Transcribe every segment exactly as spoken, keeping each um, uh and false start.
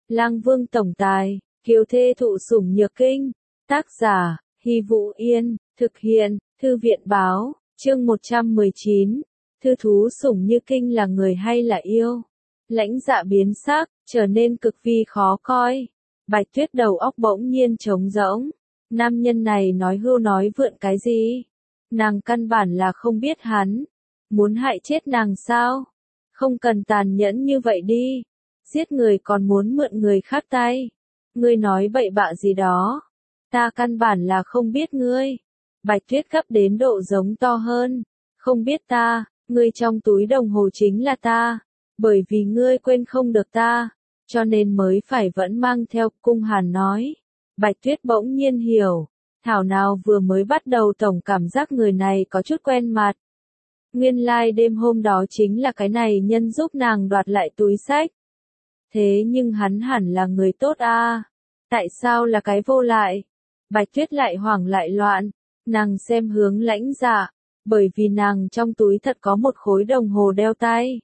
Lang Vương tổng tài, kiều thê thụ sủng nhược kinh. Tác giả, Hy Vũ Yên, thực hiện, Thư viện báo, chương một trăm mười chín. Thư thú sủng như kinh là người hay là yêu? Lãnh Dạ biến sắc, trở nên cực vi khó coi. Bạch Tuyết đầu óc bỗng nhiên trống rỗng. Nam nhân này nói hưu nói vượn cái gì? Nàng căn bản là không biết hắn. Muốn hại chết nàng sao? Không cần tàn nhẫn như vậy đi. Giết người còn muốn mượn người khác tay. Ngươi nói bậy bạ gì đó. Ta căn bản là không biết ngươi. Bạch Tuyết gấp đến độ giống to hơn. Không biết ta, ngươi trong túi đồng hồ chính là ta. Bởi vì ngươi quên không được ta, cho nên mới phải vẫn mang theo. Cung Hàn nói. Bạch Tuyết bỗng nhiên hiểu. Thảo nào vừa mới bắt đầu tổng cảm giác người này có chút quen mặt. Nguyên lai like đêm hôm đó chính là cái này nhân giúp nàng đoạt lại túi xách. Thế nhưng hắn hẳn là người tốt a, à? Tại sao là cái vô lại? Bạch Tuyết lại hoảng lại loạn. Nàng xem hướng Lãnh Dạ, bởi vì nàng trong túi thật có một khối đồng hồ đeo tay.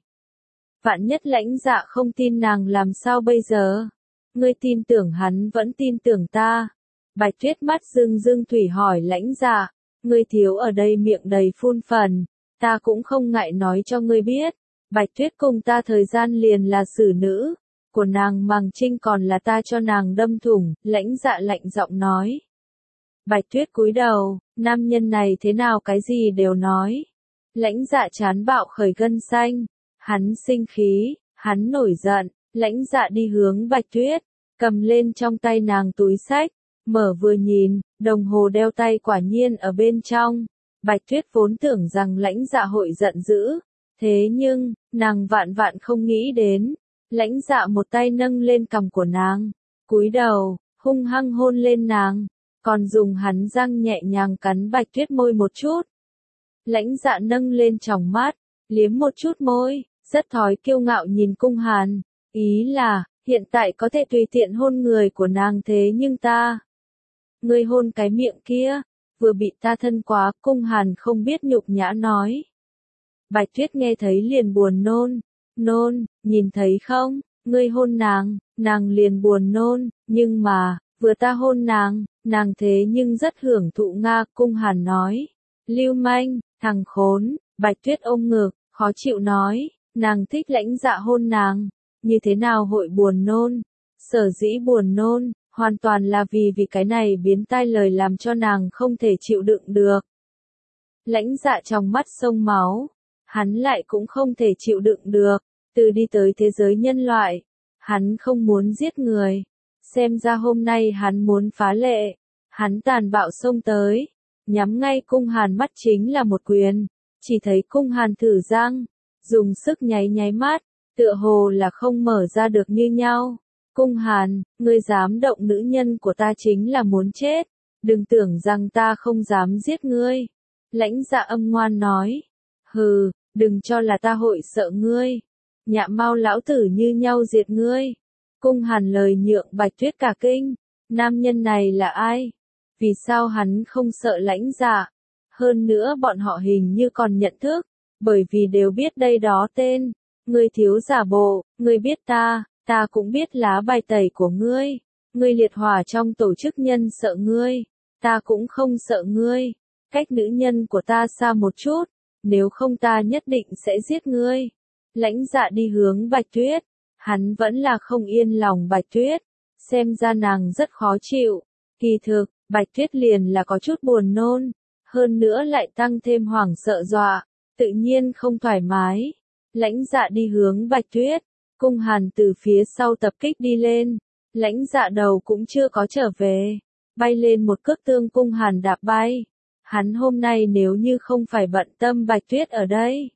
Vạn nhất Lãnh Dạ không tin nàng làm sao bây giờ? Ngươi tin tưởng hắn vẫn tin tưởng ta. Bạch Tuyết mắt rưng rưng thủy hỏi Lãnh Dạ, ngươi thiếu ở đây miệng đầy phun phần, ta cũng không ngại nói cho ngươi biết. Bạch Tuyết cùng ta thời gian liền là xử nữ, của nàng Màng Trinh còn là ta cho nàng đâm thủng. Lãnh Dạ lạnh giọng nói. Bạch Tuyết cúi đầu, nam nhân này thế nào cái gì đều nói. Lãnh Dạ chán bạo khởi gân xanh, hắn sinh khí, hắn nổi giận. Lãnh Dạ đi hướng Bạch Tuyết, cầm lên trong tay nàng túi xách, mở vừa nhìn, đồng hồ đeo tay quả nhiên ở bên trong. Bạch Tuyết vốn tưởng rằng Lãnh Dạ hội giận dữ, thế nhưng, nàng vạn vạn không nghĩ đến. Lãnh Dạ một tay nâng lên cằm của nàng, cúi đầu, hung hăng hôn lên nàng, còn dùng hắn răng nhẹ nhàng cắn Bạch Tuyết môi một chút. Lãnh Dạ nâng lên tròng mắt, liếm một chút môi, rất thói kiêu ngạo nhìn Cung Hàn, ý là, hiện tại có thể tùy tiện hôn người của nàng thế nhưng ta. Ngươi hôn cái miệng kia, vừa bị ta thân quá. Cung Hàn không biết nhục nhã nói. Bạch Tuyết nghe thấy liền buồn nôn, nôn, nhìn thấy không, ngươi hôn nàng, nàng liền buồn nôn, nhưng mà, vừa ta hôn nàng, nàng thế nhưng rất hưởng thụ nga. Cung Hàn nói. Lưu manh, thằng khốn. Bạch Tuyết ôm ngực, khó chịu nói, nàng thích Lãnh Dạ hôn nàng, như thế nào hội buồn nôn? Sở dĩ buồn nôn, hoàn toàn là vì vì cái này biến tai lời làm cho nàng không thể chịu đựng được. Lãnh Dạ trong mắt sông máu, hắn lại cũng không thể chịu đựng được, từ đi tới thế giới nhân loại, hắn không muốn giết người, xem ra hôm nay hắn muốn phá lệ, hắn tàn bạo xông tới, nhắm ngay Cung Hàn mắt chính là một quyền, chỉ thấy Cung Hàn thử răng, dùng sức nháy nháy mắt, tựa hồ là không mở ra được như nhau. Cung Hàn, ngươi dám động nữ nhân của ta chính là muốn chết, đừng tưởng rằng ta không dám giết ngươi. Lãnh Dạ âm ngoan nói. Hừ, đừng cho là ta hội sợ ngươi. Nhạ mau lão tử như nhau diệt ngươi. Cung Hàn lời nhượng Bạch Tuyết cả kinh. Nam nhân này là ai? Vì sao hắn không sợ Lãnh Dạ? Hơn nữa bọn họ hình như còn nhận thức, bởi vì đều biết đây đó tên. Ngươi thiếu giả bộ, ngươi biết ta, ta cũng biết lá bài tẩy của ngươi. Ngươi liệt hỏa trong tổ chức nhân sợ ngươi, ta cũng không sợ ngươi. Cách nữ nhân của ta xa một chút, nếu không ta nhất định sẽ giết ngươi. Lãnh Dạ đi hướng Bạch Tuyết, hắn vẫn là không yên lòng Bạch Tuyết, xem ra nàng rất khó chịu. Kỳ thực, Bạch Tuyết liền là có chút buồn nôn, hơn nữa lại tăng thêm hoảng sợ dọa, tự nhiên không thoải mái. Lãnh Dạ đi hướng Bạch Tuyết, Cung Hàn từ phía sau tập kích đi lên, Lãnh Dạ đầu cũng chưa có trở về, bay lên một cước tương Cung Hàn đạp bay. Hắn hôm nay nếu như không phải bận tâm Bạch Tuyết ở đây,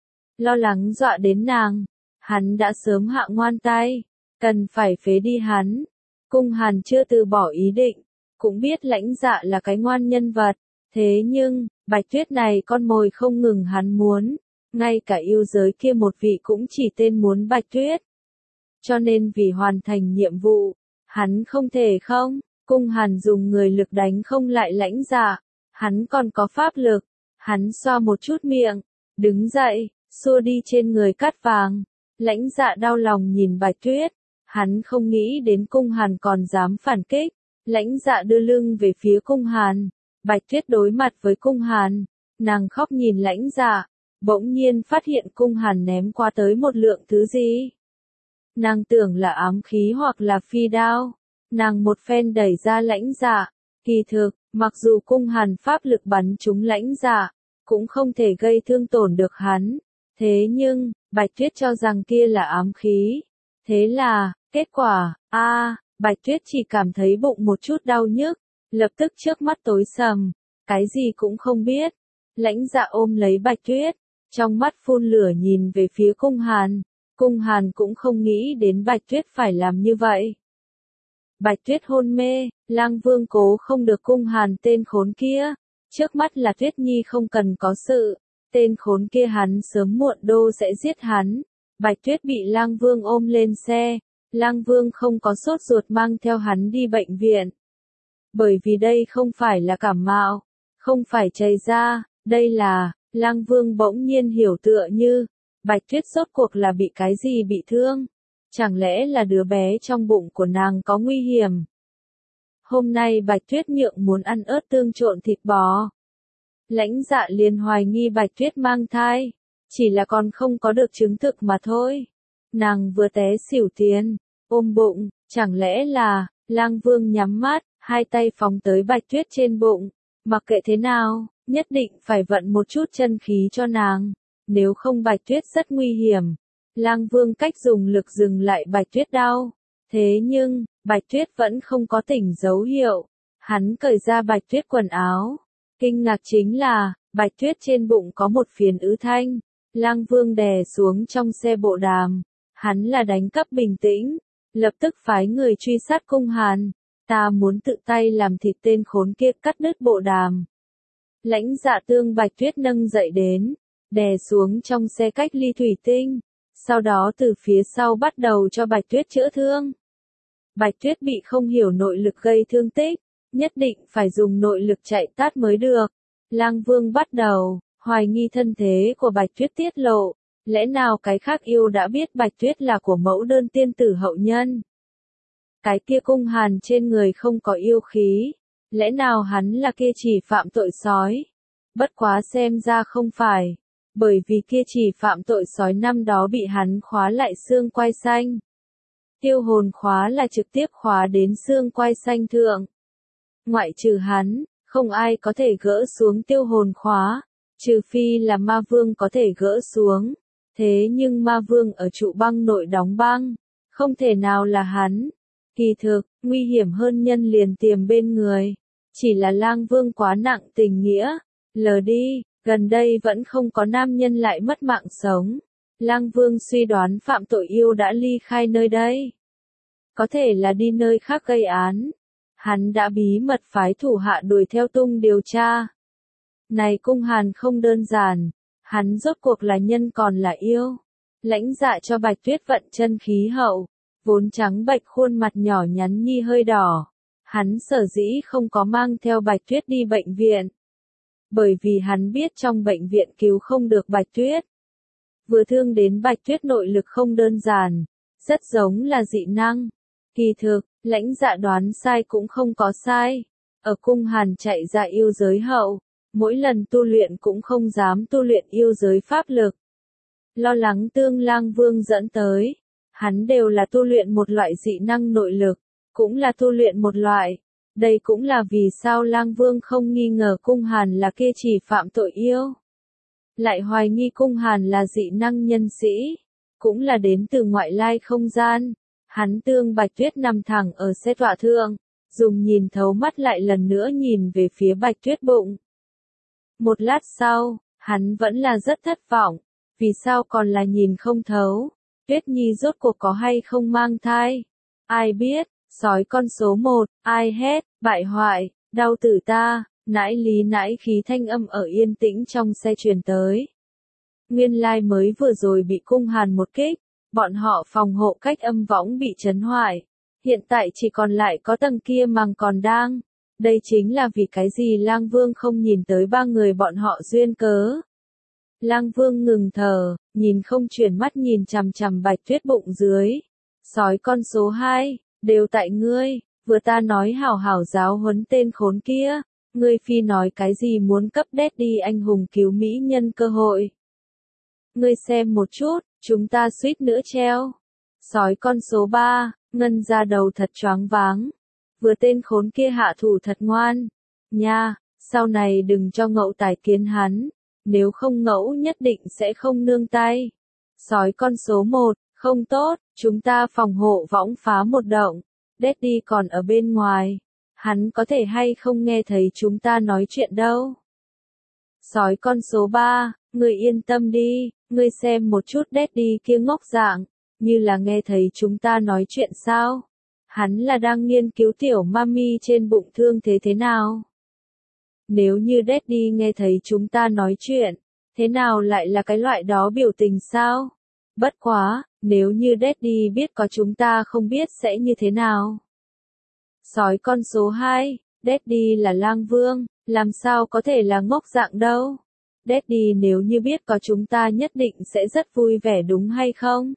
lo lắng dọa đến nàng, hắn đã sớm hạ ngoan tay, cần phải phế đi hắn. Cung Hàn chưa từ bỏ ý định, cũng biết Lãnh Dạ là cái ngoan nhân vật, thế nhưng, Bạch Tuyết này con mồi không ngừng hắn muốn. Ngay cả yêu giới kia một vị cũng chỉ tên muốn Bạch Tuyết. Cho nên vì hoàn thành nhiệm vụ, hắn không thể không. Cung Hàn dùng người lực đánh không lại Lãnh Dạ. Hắn còn có pháp lực. Hắn xoa một chút miệng, đứng dậy, xua đi trên người cát vàng. Lãnh Dạ đau lòng nhìn Bạch Tuyết. Hắn không nghĩ đến cung hàn còn dám phản kích. Lãnh Dạ đưa lưng về phía cung hàn. Bạch Tuyết đối mặt với cung hàn. Nàng khóc nhìn Lãnh Dạ. Bỗng nhiên phát hiện cung hàn ném qua tới một lượng thứ gì. Nàng tưởng là ám khí hoặc là phi đao. Nàng một phen đẩy ra Lãnh Dạ. Kỳ thực, mặc dù cung hàn pháp lực bắn trúng Lãnh Dạ, cũng không thể gây thương tổn được hắn. Thế nhưng, Bạch Tuyết cho rằng kia là ám khí. Thế là, kết quả, a à, Bạch Tuyết chỉ cảm thấy bụng một chút đau nhức, lập tức trước mắt tối sầm, cái gì cũng không biết. Lãnh Dạ ôm lấy Bạch Tuyết, trong mắt phun lửa nhìn về phía cung hàn. Cung hàn cũng không nghĩ đến Bạch Tuyết phải làm như vậy. Bạch Tuyết hôn mê, Lang Vương cố không được cung hàn tên khốn kia. Trước mắt là Tuyết Nhi không cần có sự, tên khốn kia hắn sớm muộn đô sẽ giết hắn. Bạch Tuyết bị Lang Vương ôm lên xe, Lang Vương không có sốt ruột mang theo hắn đi bệnh viện. Bởi vì đây không phải là cảm mạo, không phải chảy ra, đây là, Lang Vương bỗng nhiên hiểu tựa như, Bạch Tuyết rốt cuộc là bị cái gì bị thương? Chẳng lẽ là đứa bé trong bụng của nàng có nguy hiểm? Hôm nay Bạch Tuyết nhượng muốn ăn ớt tương trộn thịt bò. Lãnh Dạ liền hoài nghi Bạch Tuyết mang thai, chỉ là còn không có được chứng thực mà thôi. Nàng vừa té xỉu tiền, ôm bụng, chẳng lẽ là, Lang Vương nhắm mắt, hai tay phóng tới Bạch Tuyết trên bụng, mặc kệ thế nào, nhất định phải vận một chút chân khí cho nàng, nếu không Bạch Tuyết rất nguy hiểm. Lang Vương cách dùng lực dừng lại Bạch Tuyết đau, thế nhưng, Bạch Tuyết vẫn không có tỉnh dấu hiệu, hắn cởi ra Bạch Tuyết quần áo. Kinh ngạc chính là, Bạch Tuyết trên bụng có một phiến ứ thanh. Lang Vương đè xuống trong xe bộ đàm. Hắn là đánh cắp bình tĩnh. Lập tức phái người truy sát cung hàn. Ta muốn tự tay làm thịt tên khốn kia, cắt đứt bộ đàm. Lãnh Dạ tương Bạch Tuyết nâng dậy đến. Đè xuống trong xe cách ly thủy tinh. Sau đó từ phía sau bắt đầu cho Bạch Tuyết chữa thương. Bạch Tuyết bị không hiểu nội lực gây thương tích. Nhất định phải dùng nội lực chạy tát mới được. Lang Vương bắt đầu hoài nghi thân thế của Bạch Tuyết tiết lộ. Lẽ nào cái khác yêu đã biết Bạch Tuyết là của mẫu đơn tiên tử hậu nhân? Cái kia cung hàn trên người không có yêu khí. Lẽ nào hắn là kia chỉ phạm tội sói? Bất quá xem ra không phải. Bởi vì kia chỉ phạm tội sói năm đó bị hắn khóa lại xương quai xanh. Tiêu hồn khóa là trực tiếp khóa đến xương quai xanh thượng. Ngoại trừ hắn, không ai có thể gỡ xuống tiêu hồn khóa, trừ phi là ma vương có thể gỡ xuống. Thế nhưng ma vương ở trụ băng nội đóng băng, không thể nào là hắn. Kỳ thực, nguy hiểm hơn nhân liền tiềm bên người. Chỉ là Lang Vương quá nặng tình nghĩa. Lờ đi, gần đây vẫn không có nam nhân lại mất mạng sống. Lang Vương suy đoán phạm tội yêu đã ly khai nơi đây. Có thể là đi nơi khác gây án. Hắn đã bí mật phái thủ hạ đuổi theo tung điều tra. Này cung hàn không đơn giản. Hắn rốt cuộc là nhân còn là yêu. Lãnh Dạ cho Bạch Tuyết vận chân khí hậu. Vốn trắng bệch khuôn mặt nhỏ nhắn nhi hơi đỏ. Hắn sở dĩ không có mang theo Bạch Tuyết đi bệnh viện. Bởi vì hắn biết trong bệnh viện cứu không được Bạch Tuyết. Vừa thương đến Bạch Tuyết nội lực không đơn giản. Rất giống là dị năng. Kỳ thực, Lãnh Dạ đoán sai cũng không có sai. Ở cung hàn chạy ra yêu giới hậu. Mỗi lần tu luyện cũng không dám tu luyện yêu giới pháp lực. Lo lắng tương Lang Vương dẫn tới. Hắn đều là tu luyện một loại dị năng nội lực. Cũng là tu luyện một loại. Đây cũng là vì sao Lang Vương không nghi ngờ cung hàn là kia chỉ phạm tội yêu. Lại hoài nghi cung hàn là dị năng nhân sĩ. Cũng là đến từ ngoại lai không gian. Hắn tương Bạch Tuyết nằm thẳng ở xe tọa thượng. Dùng nhìn thấu mắt lại lần nữa nhìn về phía Bạch Tuyết bụng. Một lát sau, hắn vẫn là rất thất vọng. Vì sao còn là nhìn không thấu? Tuyết Nhi rốt cuộc có hay không mang thai? Ai biết, sói con số một, ai hét, bại hoại, đau tử ta, nãi lý nãi khí thanh âm ở yên tĩnh trong xe truyền tới. Nguyên lai mới vừa rồi bị cung hàn một kích, bọn họ phòng hộ cách âm võng bị chấn hoại. Hiện tại chỉ còn lại có tầng kia màng còn đang. Đây chính là vì cái gì Lang Vương không nhìn tới ba người bọn họ duyên cớ. Lang Vương ngừng thở, nhìn không chuyển mắt nhìn chằm chằm Bạch Tuyết bụng dưới. Sói con số hai, đều tại ngươi, vừa ta nói hảo hảo giáo huấn tên khốn kia, ngươi phi nói cái gì muốn cấp Daddy anh hùng cứu mỹ nhân cơ hội. Ngươi xem một chút, chúng ta suýt nữa treo. Sói con số ba, Ngân ra đầu thật choáng váng. Vừa tên khốn kia hạ thủ thật ngoan. Nha, sau này đừng cho ngẫu tài kiến hắn. Nếu không ngẫu nhất định sẽ không nương tay. Sói con số một, không tốt, chúng ta phòng hộ võng phá một động. Daddy còn ở bên ngoài. Hắn có thể hay không nghe thấy chúng ta nói chuyện đâu. Sói con số ba, ngươi yên tâm đi, ngươi xem một chút Daddy kia ngốc dạng, như là nghe thấy chúng ta nói chuyện sao? Hắn là đang nghiên cứu tiểu mami trên bụng thương thế thế nào? Nếu như Daddy nghe thấy chúng ta nói chuyện, thế nào lại là cái loại đó biểu tình sao? Bất quá, nếu như Daddy biết có chúng ta không biết sẽ như thế nào? Sói con số hai, Daddy là lang vương, làm sao có thể là ngốc dạng đâu? Daddy nếu như biết có chúng ta nhất định sẽ rất vui vẻ đúng hay không?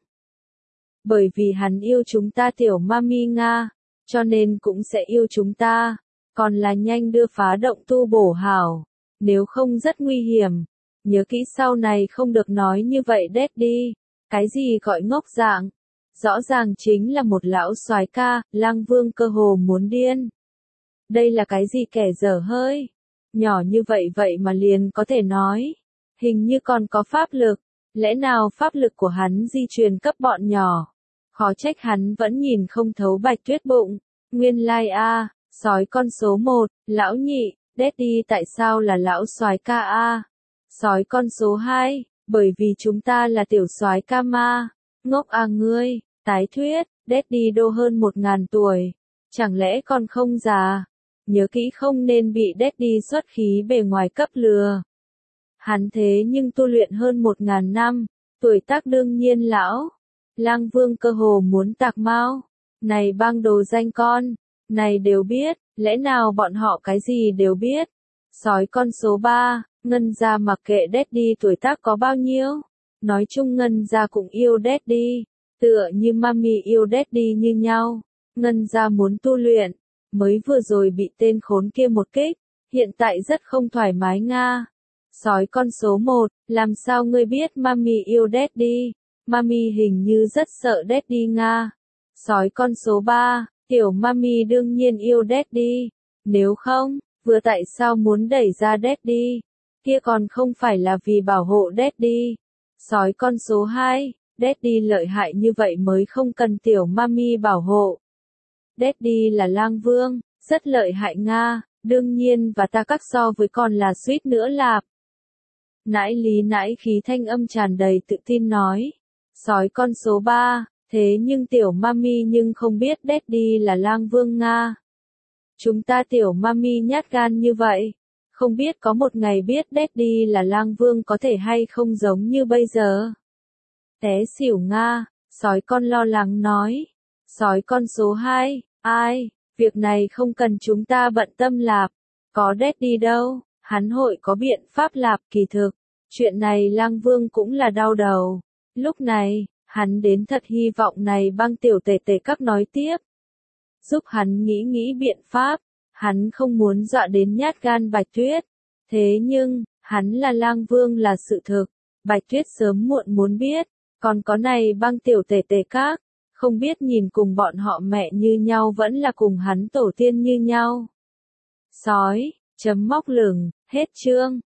Bởi vì hắn yêu chúng ta tiểu mami Nga, cho nên cũng sẽ yêu chúng ta, còn là nhanh đưa phá động tu bổ hảo, nếu không rất nguy hiểm. Nhớ kỹ sau này không được nói như vậy Daddy, cái gì gọi ngốc dạng? Rõ ràng chính là một lão soái ca, lang vương cơ hồ muốn điên. Đây là cái gì kẻ dở hơi? Nhỏ như vậy vậy mà liền có thể nói. Hình như còn có pháp lực. Lẽ nào pháp lực của hắn di truyền cấp bọn nhỏ? Khó trách hắn vẫn nhìn không thấu Bạch Tuyết bụng. Nguyên lai a, sói con số một, lão nhị, Daddy tại sao là lão soái ca a? Sói con số hai, bởi vì chúng ta là tiểu soái ca ma. Ngốc à ngươi, tái thuyết, Daddy đô hơn một ngàn tuổi. Chẳng lẽ còn không già? Nhớ kỹ không nên bị Daddy xuất khí bề ngoài cấp lừa. Hắn thế nhưng tu luyện hơn một ngàn năm, tuổi tác đương nhiên lão. Lang vương cơ hồ muốn tạc mau. Này bang đồ danh con, này đều biết, lẽ nào bọn họ cái gì đều biết. Sói con số ba, Ngân ra mặc kệ Daddy tuổi tác có bao nhiêu. Nói chung Ngân ra cũng yêu Daddy, tựa như mami yêu Daddy như nhau. Ngân ra muốn tu luyện, mới vừa rồi bị tên khốn kia một kích, hiện tại rất không thoải mái Nga. Sói con số một, làm sao ngươi biết mami yêu Daddy? Mami hình như rất sợ Daddy Nga. Sói con số ba, tiểu mami đương nhiên yêu Daddy. Nếu không, vừa tại sao muốn đẩy ra Daddy? Kia còn không phải là vì bảo hộ Daddy. Sói con số hai, Daddy lợi hại như vậy mới không cần tiểu mami bảo hộ. Daddy là lang vương, rất lợi hại Nga, đương nhiên và ta các so với con là suýt nữa lạp. Nãi lý nãi khí thanh âm tràn đầy tự tin nói. Sói con số ba, thế nhưng tiểu mami nhưng không biết Daddy là lang vương Nga. Chúng ta tiểu mami nhát gan như vậy, không biết có một ngày biết Daddy là lang vương có thể hay không giống như bây giờ. Té xỉu Nga, sói con lo lắng nói. Sói con số hai, ai, việc này không cần chúng ta bận tâm lạp, có Daddy đâu, hắn hội có biện pháp lạp kỳ thực. Chuyện này lang vương cũng là đau đầu. Lúc này, hắn đến thật hy vọng này băng tiểu tể tể các nói tiếp. Giúp hắn nghĩ nghĩ biện pháp, hắn không muốn dọa đến nhát gan Bạch Tuyết. Thế nhưng, hắn là lang vương là sự thực, Bạch Tuyết sớm muộn muốn biết, còn có này băng tiểu tể tể các, không biết nhìn cùng bọn họ mẹ như nhau vẫn là cùng hắn tổ tiên như nhau. Sói, chấm móc lửng, hết chương.